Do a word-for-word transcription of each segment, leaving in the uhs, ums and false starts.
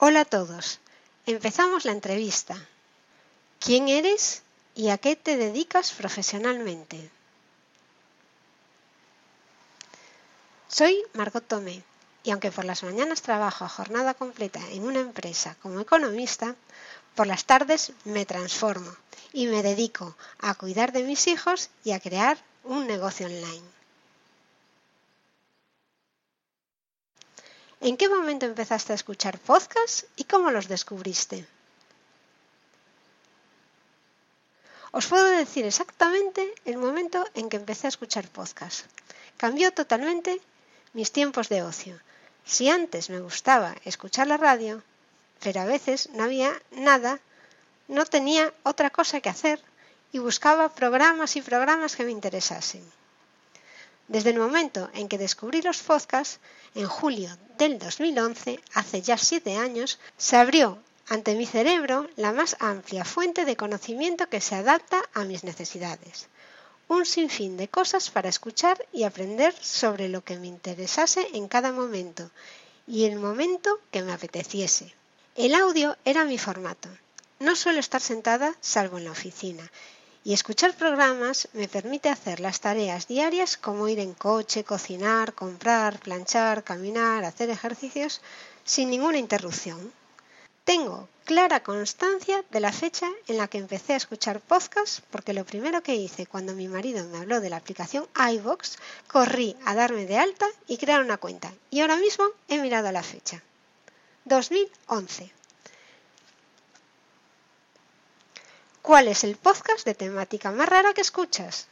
Hola a todos. Empezamos la entrevista. ¿Quién eres y a qué te dedicas profesionalmente? Soy Margot Tomé y aunque por las mañanas trabajo a jornada completa en una empresa como economista, por las tardes me transformo y me dedico a cuidar de mis hijos y a crear un negocio online. ¿En qué momento empezaste a escuchar podcasts y cómo los descubriste? Os puedo decir exactamente el momento en que empecé a escuchar podcasts. Cambió totalmente mis tiempos de ocio. Si antes me gustaba escuchar la radio, pero a veces no había nada, no tenía otra cosa que hacer y buscaba programas y programas que me interesasen. Desde el momento en que descubrí los podcasts, en julio del dos mil once, hace ya siete años, se abrió ante mi cerebro la más amplia fuente de conocimiento que se adapta a mis necesidades. Un sinfín de cosas para escuchar y aprender sobre lo que me interesase en cada momento y el momento que me apeteciese. El audio era mi formato. No suelo estar sentada salvo en la oficina. Y escuchar programas me permite hacer las tareas diarias como ir en coche, cocinar, comprar, planchar, caminar, hacer ejercicios sin ninguna interrupción. Tengo clara constancia de la fecha en la que empecé a escuchar podcasts porque lo primero que hice cuando mi marido me habló de la aplicación iVoox, corrí a darme de alta y crear una cuenta. Y ahora mismo he mirado la fecha. dos mil once. ¿Cuál es el podcast de temática más rara que escuchas?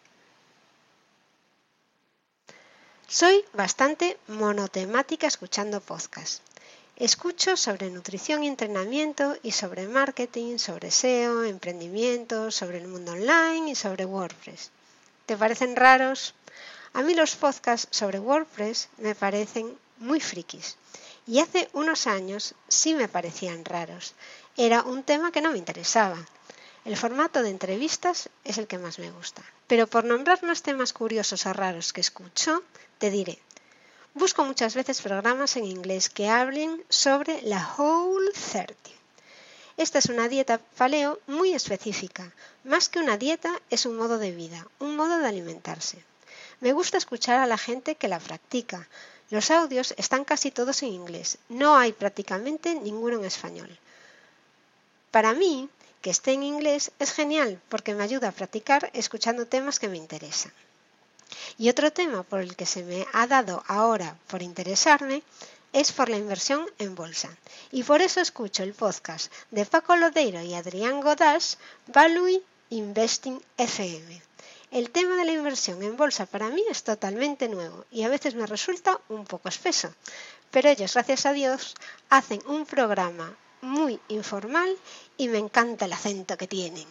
Soy bastante monotemática escuchando podcasts. Escucho sobre nutrición y entrenamiento y sobre marketing, sobre S E O, emprendimiento, sobre el mundo online y sobre WordPress. ¿Te parecen raros? A mí los podcasts sobre WordPress me parecen muy frikis. Y hace unos años sí me parecían raros. Era un tema que no me interesaba. El formato de entrevistas es el que más me gusta. Pero por nombrar más temas curiosos o raros que escucho, te diré. Busco muchas veces programas en inglés que hablen sobre la Whole treinta. Esta es una dieta paleo muy específica. Más que una dieta, es un modo de vida, un modo de alimentarse. Me gusta escuchar a la gente que la practica. Los audios están casi todos en inglés. No hay prácticamente ninguno en español. Para mí, que esté en inglés es genial porque me ayuda a practicar escuchando temas que me interesan. Y otro tema por el que se me ha dado ahora por interesarme es por la inversión en bolsa. Y por eso escucho el podcast de Paco Lodeiro y Adrián Godás, Value Investing F M. El tema de la inversión en bolsa para mí es totalmente nuevo y a veces me resulta un poco espeso. Pero ellos, gracias a Dios, hacen un programa muy informal y me encanta el acento que tienen.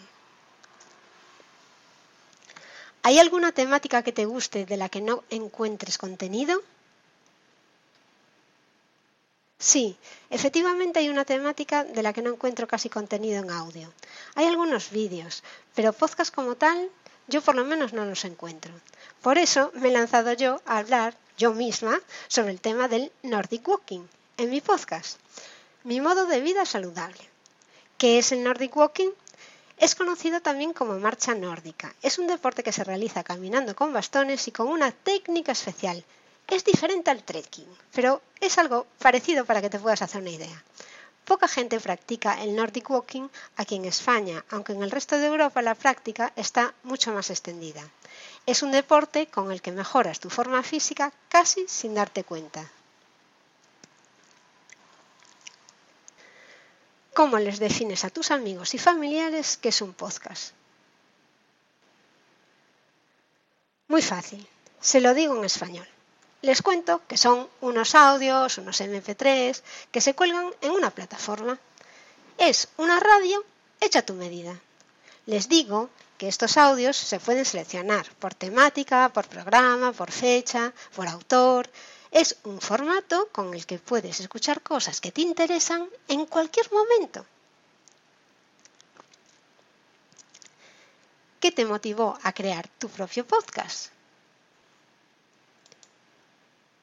¿Hay alguna temática que te guste de la que no encuentres contenido? Sí, efectivamente hay una temática de la que no encuentro casi contenido en audio. Hay algunos vídeos, pero podcast como tal, yo por lo menos no los encuentro. Por eso me he lanzado yo a hablar, yo misma, sobre el tema del Nordic Walking en mi podcast. Mi modo de vida saludable. ¿Qué es el Nordic Walking? Es conocido también como marcha nórdica. Es un deporte que se realiza caminando con bastones y con una técnica especial. Es diferente al trekking, pero es algo parecido para que te puedas hacer una idea. Poca gente practica el Nordic Walking aquí en España, aunque en el resto de Europa la práctica está mucho más extendida. Es un deporte con el que mejoras tu forma física casi sin darte cuenta. ¿Cómo les defines a tus amigos y familiares qué es un podcast? Muy fácil, se lo digo en español. Les cuento que son unos audios, unos eme pe tres, que se cuelgan en una plataforma. Es una radio hecha a tu medida. Les digo que estos audios se pueden seleccionar por temática, por programa, por fecha, por autor. Es un formato con el que puedes escuchar cosas que te interesan en cualquier momento. ¿Qué te motivó a crear tu propio podcast?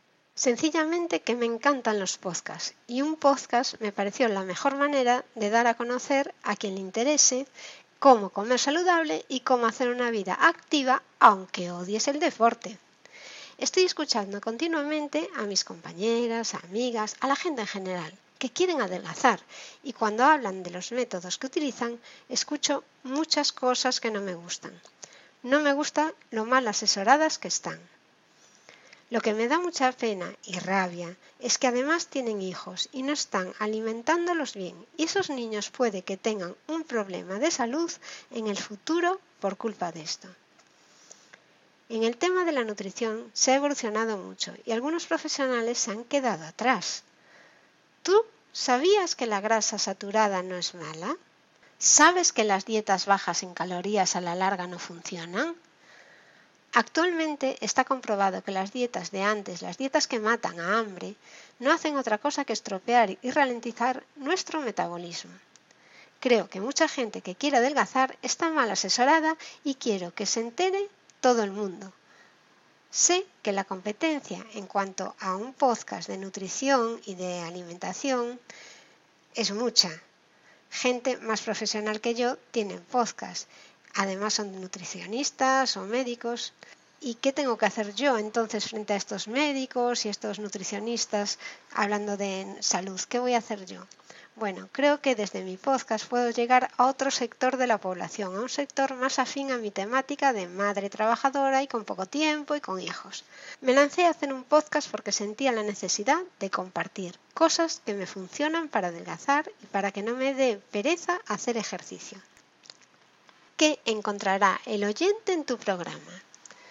Sencillamente que me encantan los podcasts y un podcast me pareció la mejor manera de dar a conocer a quien le interese cómo comer saludable y cómo hacer una vida activa aunque odies el deporte. Estoy escuchando continuamente a mis compañeras, amigas, a la gente en general que quieren adelgazar y cuando hablan de los métodos que utilizan escucho muchas cosas que no me gustan. No me gusta lo mal asesoradas que están. Lo que me da mucha pena y rabia es que además tienen hijos y no están alimentándolos bien y esos niños puede que tengan un problema de salud en el futuro por culpa de esto. En el tema de la nutrición se ha evolucionado mucho y algunos profesionales se han quedado atrás. ¿Tú sabías que la grasa saturada no es mala? ¿Sabes que las dietas bajas en calorías a la larga no funcionan? Actualmente está comprobado que las dietas de antes, las dietas que matan a hambre, no hacen otra cosa que estropear y ralentizar nuestro metabolismo. Creo que mucha gente que quiere adelgazar está mal asesorada y quiero que se entere todo el mundo. Sé que la competencia en cuanto a un podcast de nutrición y de alimentación es mucha. Gente más profesional que yo tiene podcast. Además son nutricionistas o médicos. ¿Y qué tengo que hacer yo entonces frente a estos médicos y estos nutricionistas hablando de salud? ¿Qué voy a hacer yo? Bueno, creo que desde mi podcast puedo llegar a otro sector de la población, a un sector más afín a mi temática de madre trabajadora y con poco tiempo y con hijos. Me lancé a hacer un podcast porque sentía la necesidad de compartir cosas que me funcionan para adelgazar y para que no me dé pereza hacer ejercicio. ¿Qué encontrará el oyente en tu programa?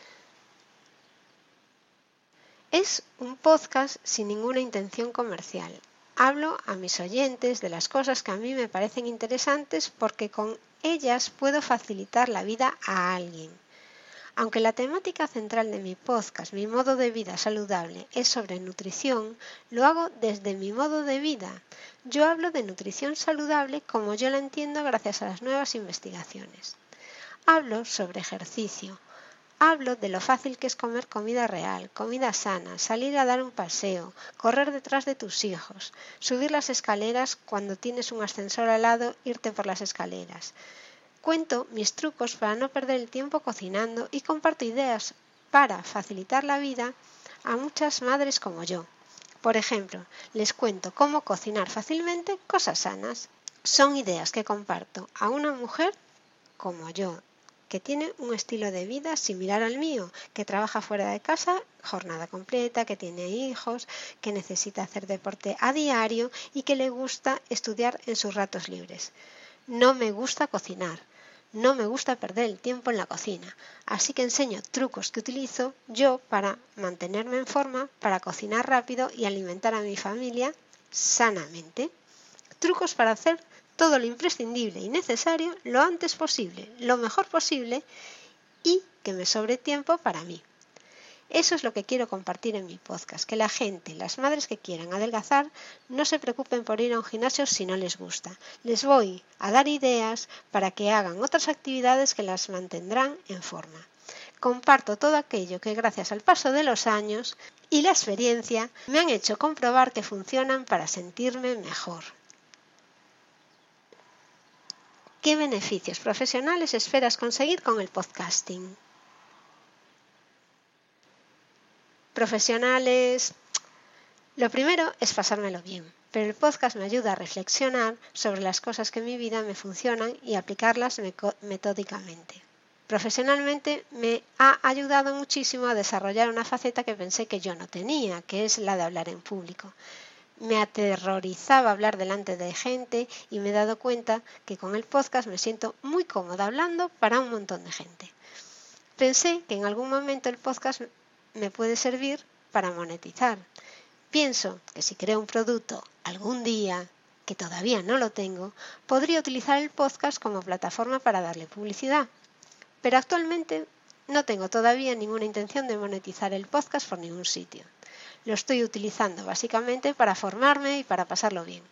Es un podcast sin ninguna intención comercial. Hablo a mis oyentes de las cosas que a mí me parecen interesantes porque con ellas puedo facilitar la vida a alguien. Aunque la temática central de mi podcast, mi modo de vida saludable, es sobre nutrición, lo hago desde mi modo de vida. Yo hablo de nutrición saludable como yo la entiendo gracias a las nuevas investigaciones. Hablo sobre ejercicio. Hablo de lo fácil que es comer comida real, comida sana, salir a dar un paseo, correr detrás de tus hijos, subir las escaleras cuando tienes un ascensor al lado, irte por las escaleras. Cuento mis trucos para no perder el tiempo cocinando y comparto ideas para facilitar la vida a muchas madres como yo. Por ejemplo, les cuento cómo cocinar fácilmente cosas sanas. Son ideas que comparto a una mujer como yo, que tiene un estilo de vida similar al mío, que trabaja fuera de casa jornada completa, que tiene hijos, que necesita hacer deporte a diario y que le gusta estudiar en sus ratos libres. No me gusta cocinar, no me gusta perder el tiempo en la cocina, así que enseño trucos que utilizo yo para mantenerme en forma, para cocinar rápido y alimentar a mi familia sanamente. Trucos para hacer todo lo imprescindible y necesario lo antes posible, lo mejor posible y que me sobre tiempo para mí. Eso es lo que quiero compartir en mi podcast, que la gente, las madres que quieran adelgazar, no se preocupen por ir a un gimnasio si no les gusta. Les voy a dar ideas para que hagan otras actividades que las mantendrán en forma. Comparto todo aquello que gracias al paso de los años y la experiencia me han hecho comprobar que funcionan para sentirme mejor. ¿Qué beneficios profesionales esperas conseguir con el podcasting? Profesionales. Lo primero es pasármelo bien, pero el podcast me ayuda a reflexionar sobre las cosas que en mi vida me funcionan y aplicarlas metódicamente. Profesionalmente me ha ayudado muchísimo a desarrollar una faceta que pensé que yo no tenía, que es la de hablar en público. Me aterrorizaba hablar delante de gente y me he dado cuenta que con el podcast me siento muy cómoda hablando para un montón de gente. Pensé que en algún momento el podcast me puede servir para monetizar. Pienso que si creo un producto algún día, que todavía no lo tengo, podría utilizar el podcast como plataforma para darle publicidad. Pero actualmente no tengo todavía ninguna intención de monetizar el podcast por ningún sitio. Lo estoy utilizando básicamente para formarme y para pasarlo bien.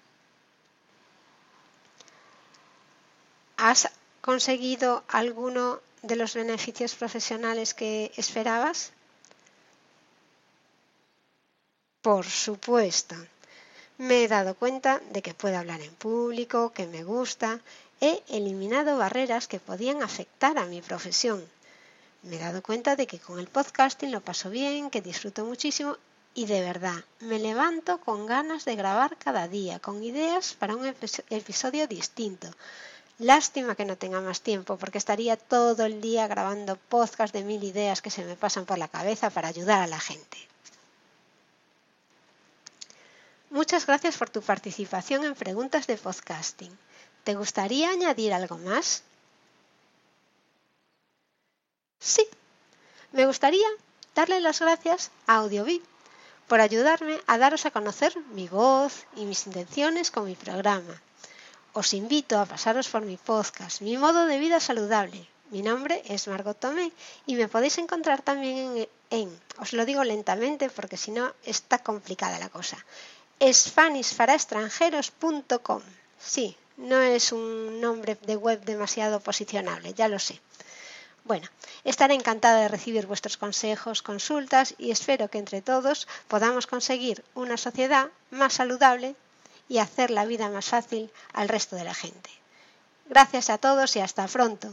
¿Has conseguido alguno de los beneficios profesionales que esperabas? Por supuesto. Me he dado cuenta de que puedo hablar en público, que me gusta. He eliminado barreras que podían afectar a mi profesión. Me he dado cuenta de que con el podcasting lo paso bien, que disfruto muchísimo y de verdad me levanto con ganas de grabar cada día, con ideas para un episodio distinto. Lástima que no tenga más tiempo porque estaría todo el día grabando podcasts de mil ideas que se me pasan por la cabeza para ayudar a la gente. Muchas gracias por tu participación en Preguntas de Podcasting. ¿Te gustaría añadir algo más? Sí, me gustaría darle las gracias a Audiobee por ayudarme a daros a conocer mi voz y mis intenciones con mi programa. Os invito a pasaros por mi podcast, Mi modo de vida saludable. Mi nombre es Margot Tomé y me podéis encontrar también en, en os lo digo lentamente porque si no está complicada la cosa, spanish para extranjeros punto com. Sí, no es un nombre de web demasiado posicionable, ya lo sé. Bueno, estaré encantada de recibir vuestros consejos, consultas y espero que entre todos podamos conseguir una sociedad más saludable y hacer la vida más fácil al resto de la gente. Gracias a todos y hasta pronto.